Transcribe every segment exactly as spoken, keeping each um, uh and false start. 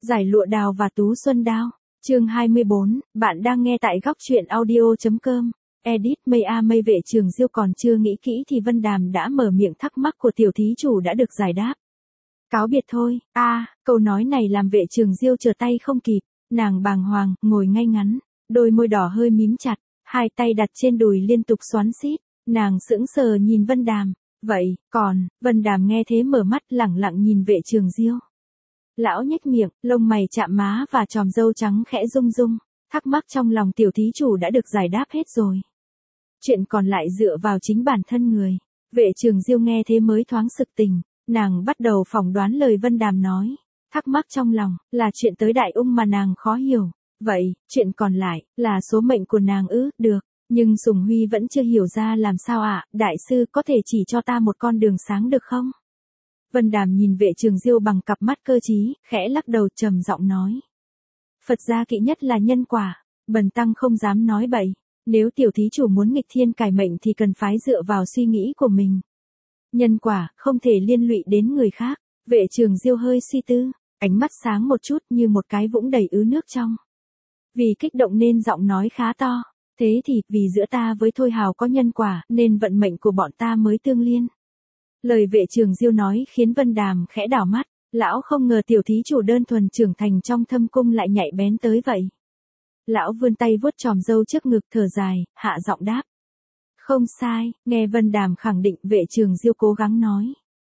Giải lụa đào và tú xuân đao. Chương hai mươi bốn, bạn đang nghe tại góc truyện audio.com. Edit mây a mây vệ trường diêu còn chưa nghĩ kỹ thì Vân Đàm đã mở miệng, thắc mắc của tiểu thí chủ đã được giải đáp. Cáo biệt thôi. A, à, câu nói này làm vệ trường diêu trở tay không kịp, nàng bàng hoàng, ngồi ngay ngắn, đôi môi đỏ hơi mím chặt, hai tay đặt trên đùi liên tục xoắn xít, nàng sững sờ nhìn Vân Đàm. Vậy, còn, Vân Đàm nghe thế mở mắt lẳng lặng nhìn vệ trường diêu. Lão nhếch miệng, lông mày chạm má và chòm râu trắng khẽ rung rung, thắc mắc trong lòng tiểu thí chủ đã được giải đáp hết rồi. Chuyện còn lại dựa vào chính bản thân người. Vệ trường diêu nghe thế mới thoáng sực tỉnh, nàng bắt đầu phỏng đoán lời Vân Đàm nói, thắc mắc trong lòng, là chuyện tới đại ung mà nàng khó hiểu. Vậy, chuyện còn lại, là số mệnh của nàng ư? Được, nhưng Sùng Huy vẫn chưa hiểu ra làm sao ạ, à? Đại sư có thể chỉ cho ta một con đường sáng được không? Vân Đàm nhìn vệ trường diêu bằng cặp mắt cơ trí, khẽ lắc đầu trầm giọng nói. Phật gia kỵ nhất là nhân quả, bần tăng không dám nói bậy, nếu tiểu thí chủ muốn nghịch thiên cải mệnh thì cần phái dựa vào suy nghĩ của mình. Nhân quả, không thể liên lụy đến người khác. Vệ trường diêu hơi suy tư, ánh mắt sáng một chút như một cái vũng đầy ứ nước trong. Vì kích động nên giọng nói khá to, thế thì, vì giữa ta với Thôi Hào có nhân quả, nên vận mệnh của bọn ta mới tương liên. Lời vệ trường diêu nói khiến Vân Đàm khẽ đảo mắt, lão không ngờ tiểu thí chủ đơn thuần trưởng thành trong thâm cung lại nhạy bén tới vậy. Lão vươn tay vuốt chòm râu trước ngực thở dài, hạ giọng đáp. Không sai, nghe Vân Đàm khẳng định vệ trường diêu cố gắng nói.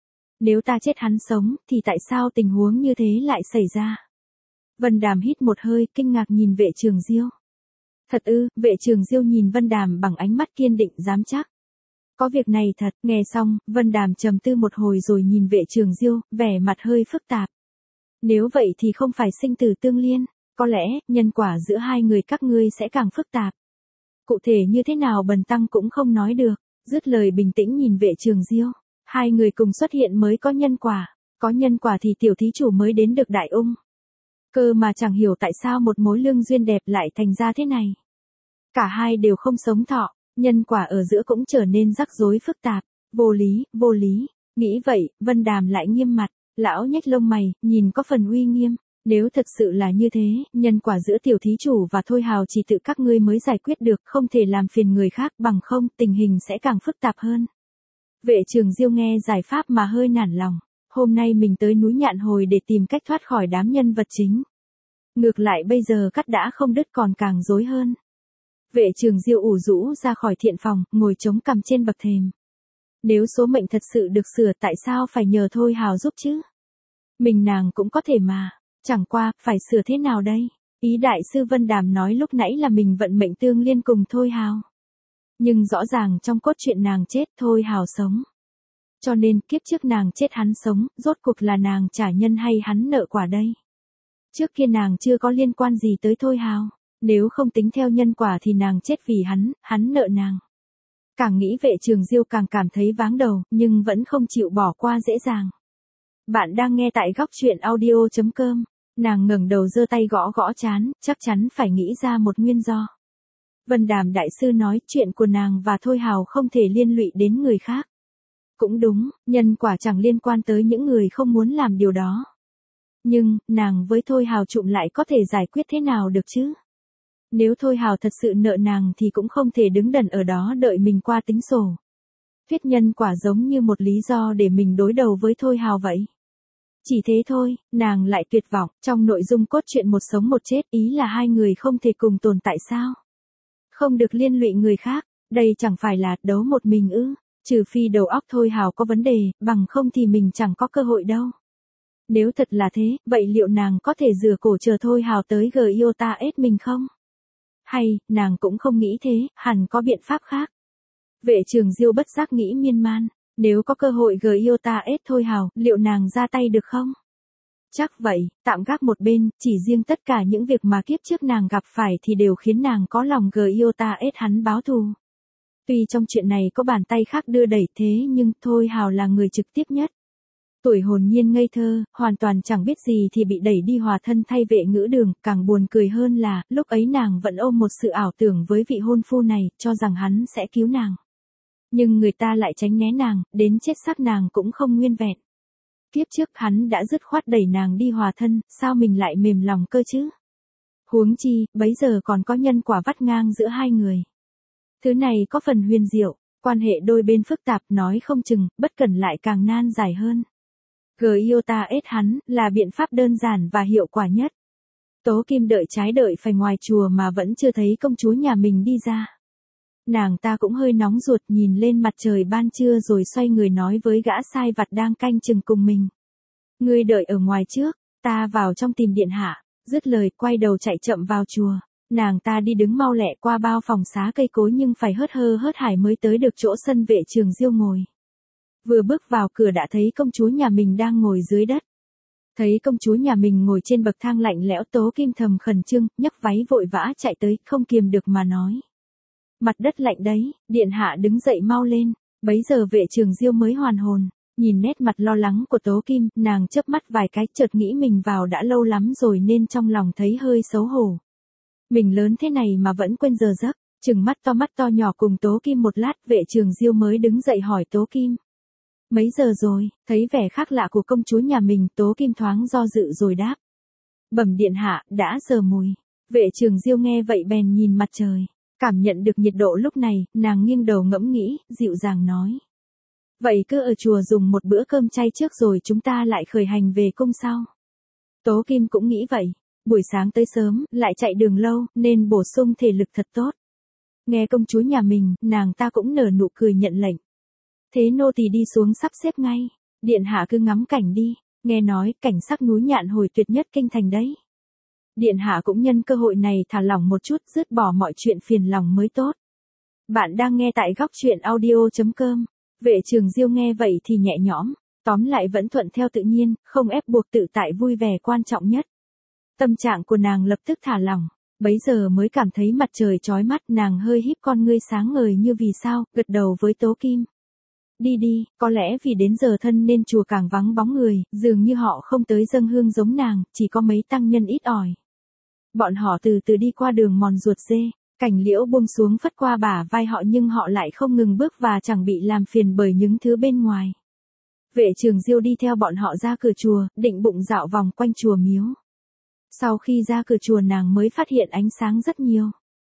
Nếu ta chết hắn sống, thì tại sao tình huống như thế lại xảy ra? Vân Đàm hít một hơi, kinh ngạc nhìn vệ trường diêu. Thật ư? Vệ trường diêu nhìn Vân Đàm bằng ánh mắt kiên định dám chắc. Có việc này thật. Nghe xong, Vân Đàm trầm tư một hồi rồi nhìn vệ trường diêu, vẻ mặt hơi phức tạp. Nếu vậy thì không phải sinh tử tương liên, có lẽ, nhân quả giữa hai người các ngươi sẽ càng phức tạp. Cụ thể như thế nào bần tăng cũng không nói được. Dứt lời bình tĩnh nhìn vệ trường diêu. Hai người cùng xuất hiện mới có nhân quả, có nhân quả thì tiểu thí chủ mới đến được đại ung. Cơ mà chẳng hiểu tại sao một mối lương duyên đẹp lại thành ra thế này. Cả hai đều không sống thọ, nhân quả ở giữa cũng trở nên rắc rối phức tạp, vô lý, vô lý. Nghĩ vậy, Vân Đàm lại nghiêm mặt, lão nhếch lông mày, nhìn có phần uy nghiêm. Nếu thật sự là như thế, nhân quả giữa tiểu thí chủ và Thôi Hào chỉ tự các ngươi mới giải quyết được, không thể làm phiền người khác, bằng không tình hình sẽ càng phức tạp hơn. Vệ trường diêu nghe giải pháp mà hơi nản lòng, hôm nay mình tới núi Nhạn Hồi để tìm cách thoát khỏi đám nhân vật chính. Ngược lại bây giờ cắt đã không đứt còn càng rối hơn. Vệ trường diêu ủ rũ ra khỏi thiện phòng, ngồi chống cằm trên bậc thềm. Nếu số mệnh thật sự được sửa tại sao phải nhờ Thôi Hào giúp chứ? Mình nàng cũng có thể mà, chẳng qua, phải sửa thế nào đây? Ý đại sư Vân Đàm nói lúc nãy là mình vận mệnh tương liên cùng Thôi Hào. Nhưng rõ ràng trong cốt truyện nàng chết, Thôi Hào sống. Cho nên kiếp trước nàng chết hắn sống, rốt cuộc là nàng trả nhân hay hắn nợ quả đây? Trước kia nàng chưa có liên quan gì tới Thôi Hào, nếu không tính theo nhân quả thì nàng chết vì hắn, hắn nợ nàng. Càng nghĩ vệ trường diêu càng cảm thấy váng đầu, nhưng vẫn không chịu bỏ qua dễ dàng. Bạn đang nghe tại góc truyện audio.com, nàng ngẩng đầu giơ tay gõ gõ trán, chắc chắn phải nghĩ ra một nguyên do. Vân Đàm đại sư nói chuyện của nàng và Thôi Hào không thể liên lụy đến người khác. Cũng đúng, nhân quả chẳng liên quan tới những người không muốn làm điều đó. Nhưng, nàng với Thôi Hào trụm lại có thể giải quyết thế nào được chứ? Nếu Thôi Hào thật sự nợ nàng thì cũng không thể đứng đần ở đó đợi mình qua tính sổ. Thuyết nhân quả giống như một lý do để mình đối đầu với Thôi Hào vậy. Chỉ thế thôi, nàng lại tuyệt vọng, trong nội dung cốt truyện một sống một chết, ý là hai người không thể cùng tồn tại sao? Không được liên lụy người khác, đây chẳng phải là đấu một mình ư? Trừ phi đầu óc Thôi Hào có vấn đề, bằng không thì mình chẳng có cơ hội đâu. Nếu thật là thế, vậy liệu nàng có thể rửa cổ chờ Thôi Hào tới Giota ết mình không? Hay, nàng cũng không nghĩ thế, hẳn có biện pháp khác. Vệ trường diêu bất giác nghĩ miên man, nếu có cơ hội Giota ết Thôi Hào, liệu nàng ra tay được không? Chắc vậy, tạm gác một bên, chỉ riêng tất cả những việc mà kiếp trước nàng gặp phải thì đều khiến nàng có lòng Giota ết hắn báo thù. Tuy trong chuyện này có bàn tay khác đưa đẩy thế nhưng Thôi Hào là người trực tiếp nhất. Tuổi hồn nhiên ngây thơ, hoàn toàn chẳng biết gì thì bị đẩy đi hòa thân thay vệ ngữ đường, càng buồn cười hơn là, lúc ấy nàng vẫn ôm một sự ảo tưởng với vị hôn phu này, cho rằng hắn sẽ cứu nàng. Nhưng người ta lại tránh né nàng, đến chết xác nàng cũng không nguyên vẹn. kiếp trước hắn đã dứt khoát đẩy nàng đi hòa thân, sao mình lại mềm lòng cơ chứ? Huống chi, bấy giờ còn có nhân quả vắt ngang giữa hai người. Thứ này có phần huyền diệu, quan hệ đôi bên phức tạp nói không chừng, bất cẩn lại càng nan giải hơn. Giota ết hắn, là biện pháp đơn giản và hiệu quả nhất. Tố Kim đợi trái đợi phải ngoài chùa mà vẫn chưa thấy công chúa nhà mình đi ra. Nàng ta cũng hơi nóng ruột nhìn lên mặt trời ban trưa rồi xoay người nói với gã sai vặt đang canh chừng cùng mình. Ngươi đợi ở ngoài trước, ta vào trong tìm điện hạ, dứt lời quay đầu chạy chậm vào chùa. Nàng ta đi đứng mau lẹ qua bao phòng xá cây cối nhưng phải hớt hơ hớt hải mới tới được chỗ sân vệ Trường Diêu ngồi. Vừa bước vào cửa đã thấy công chúa nhà mình đang ngồi dưới đất. Thấy công chúa nhà mình ngồi trên bậc thang lạnh lẽo, Tố Kim thầm khẩn trương, nhấc váy vội vã chạy tới, không kiềm được mà nói. Mặt đất lạnh đấy, điện hạ đứng dậy mau lên. Bấy giờ vệ Trường Diêu mới hoàn hồn, nhìn nét mặt lo lắng của Tố Kim, nàng chớp mắt vài cái, chợt nghĩ mình vào đã lâu lắm rồi nên trong lòng thấy hơi xấu hổ. Mình lớn thế này mà vẫn quên giờ giấc, trừng mắt to mắt to nhỏ cùng Tố Kim một lát, vệ Trường Diêu mới đứng dậy hỏi Tố Kim. Mấy giờ rồi? Thấy vẻ khác lạ của công chúa nhà mình, Tố Kim thoáng do dự rồi đáp. Bẩm điện hạ, đã giờ mùi. Vệ Trường Diêu nghe vậy bèn nhìn mặt trời, cảm nhận được nhiệt độ lúc này, nàng nghiêng đầu ngẫm nghĩ, dịu dàng nói. Vậy cứ ở chùa dùng một bữa cơm chay trước rồi chúng ta lại khởi hành về cung sau. Tố Kim cũng nghĩ vậy, buổi sáng tới sớm, lại chạy đường lâu, nên bổ sung thể lực thật tốt. Nghe công chúa nhà mình, nàng ta cũng nở nụ cười nhận lệnh. Thế nô tỳ đi xuống sắp xếp ngay, điện hạ cứ ngắm cảnh đi, nghe nói cảnh sắc núi Nhạn Hồi tuyệt nhất kinh thành đấy. Điện hạ cũng nhân cơ hội này thả lỏng một chút, dứt bỏ mọi chuyện phiền lòng mới tốt. Bạn đang nghe tại góc truyện audio chấm com. Vệ Trường Diêu nghe vậy thì nhẹ nhõm, tóm lại vẫn thuận theo tự nhiên, không ép buộc, tự tại vui vẻ quan trọng nhất. Tâm trạng của nàng lập tức thả lỏng, bấy giờ mới cảm thấy mặt trời chói mắt, nàng hơi híp con ngươi sáng ngời như vì sao, gật đầu với Tố Kim. Đi đi, có lẽ vì đến giờ thân nên chùa càng vắng bóng người, dường như họ không tới dâng hương giống nàng, chỉ có mấy tăng nhân ít ỏi. Bọn họ từ từ đi qua đường mòn ruột dê, cành liễu buông xuống phất qua bả vai họ nhưng họ lại không ngừng bước và chẳng bị làm phiền bởi những thứ bên ngoài. Vệ Trường Diêu đi theo bọn họ ra cửa chùa, định bụng dạo vòng quanh chùa miếu. Sau khi ra cửa chùa nàng mới phát hiện ánh sáng rất nhiều.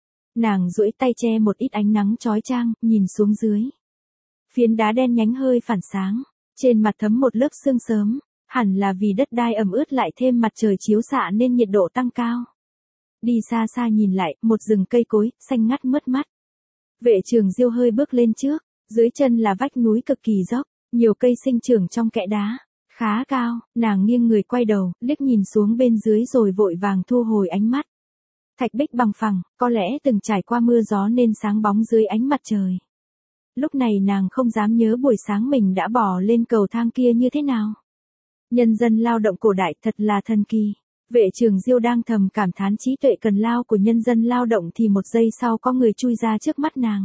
Nàng duỗi tay che một ít ánh nắng chói chang, nhìn xuống dưới. Phiến đá đen nhánh hơi phản sáng, trên mặt thấm một lớp sương sớm, hẳn là vì đất đai ẩm ướt lại thêm mặt trời chiếu xạ nên nhiệt độ tăng cao. Đi xa xa nhìn lại, một rừng cây cối, xanh ngắt mướt mắt. Vệ Trường Diêu hơi bước lên trước, dưới chân là vách núi cực kỳ dốc, nhiều cây sinh trưởng trong kẽ đá, khá cao, nàng nghiêng người quay đầu, liếc nhìn xuống bên dưới rồi vội vàng thu hồi ánh mắt. Thạch bích bằng phẳng, có lẽ từng trải qua mưa gió nên sáng bóng dưới ánh mặt trời. Lúc này nàng không dám nhớ buổi sáng mình đã bỏ lên cầu thang kia như thế nào. Nhân dân lao động cổ đại thật là thần kỳ. Vệ Trường Diêu đang thầm cảm thán trí tuệ cần lao của nhân dân lao động thì một giây sau có người chui ra trước mắt nàng.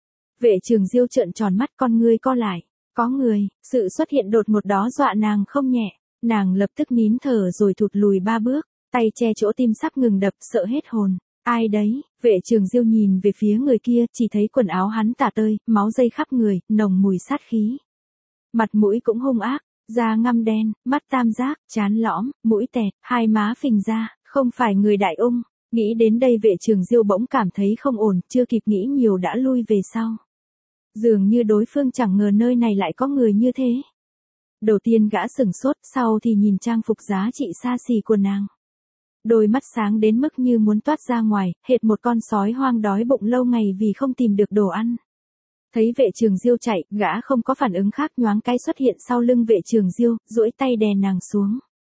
Vệ Trường Diêu trợn tròn mắt, con ngươi co lại. Có người, sự xuất hiện đột ngột đó dọa nàng không nhẹ. Nàng lập tức nín thở rồi thụt lùi ba bước, tay che chỗ tim sắp ngừng đập, sợ hết hồn. Ai đấy? Vệ Trường Diêu nhìn về phía người kia, chỉ thấy quần áo hắn tả tơi, máu dây khắp người, nồng mùi sát khí. Mặt mũi cũng hung ác, da ngăm đen, mắt tam giác, trán lõm, mũi tẹt, hai má phình ra, không phải người Đại Ung. Nghĩ đến đây Vệ Trường Diêu bỗng cảm thấy không ổn, chưa kịp nghĩ nhiều đã lui về sau. Dường như đối phương chẳng ngờ nơi này lại có người như thế. Đầu tiên gã sửng sốt, sau thì nhìn trang phục giá trị xa xỉ của nàng. Đôi mắt sáng đến mức như muốn toát ra ngoài, hệt một con sói hoang đói bụng lâu ngày vì không tìm được đồ ăn. Thấy Vệ Trường Diêu chạy, gã không có phản ứng khác, nhoáng cái xuất hiện sau lưng Vệ Trường Diêu, duỗi tay đè nàng xuống.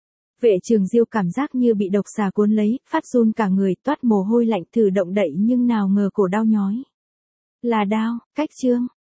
Vệ Trường Diêu cảm giác như bị độc xà cuốn lấy, phát run cả người, toát mồ hôi lạnh, thử động đậy nhưng nào ngờ cổ đau nhói. Là đau, cách chương.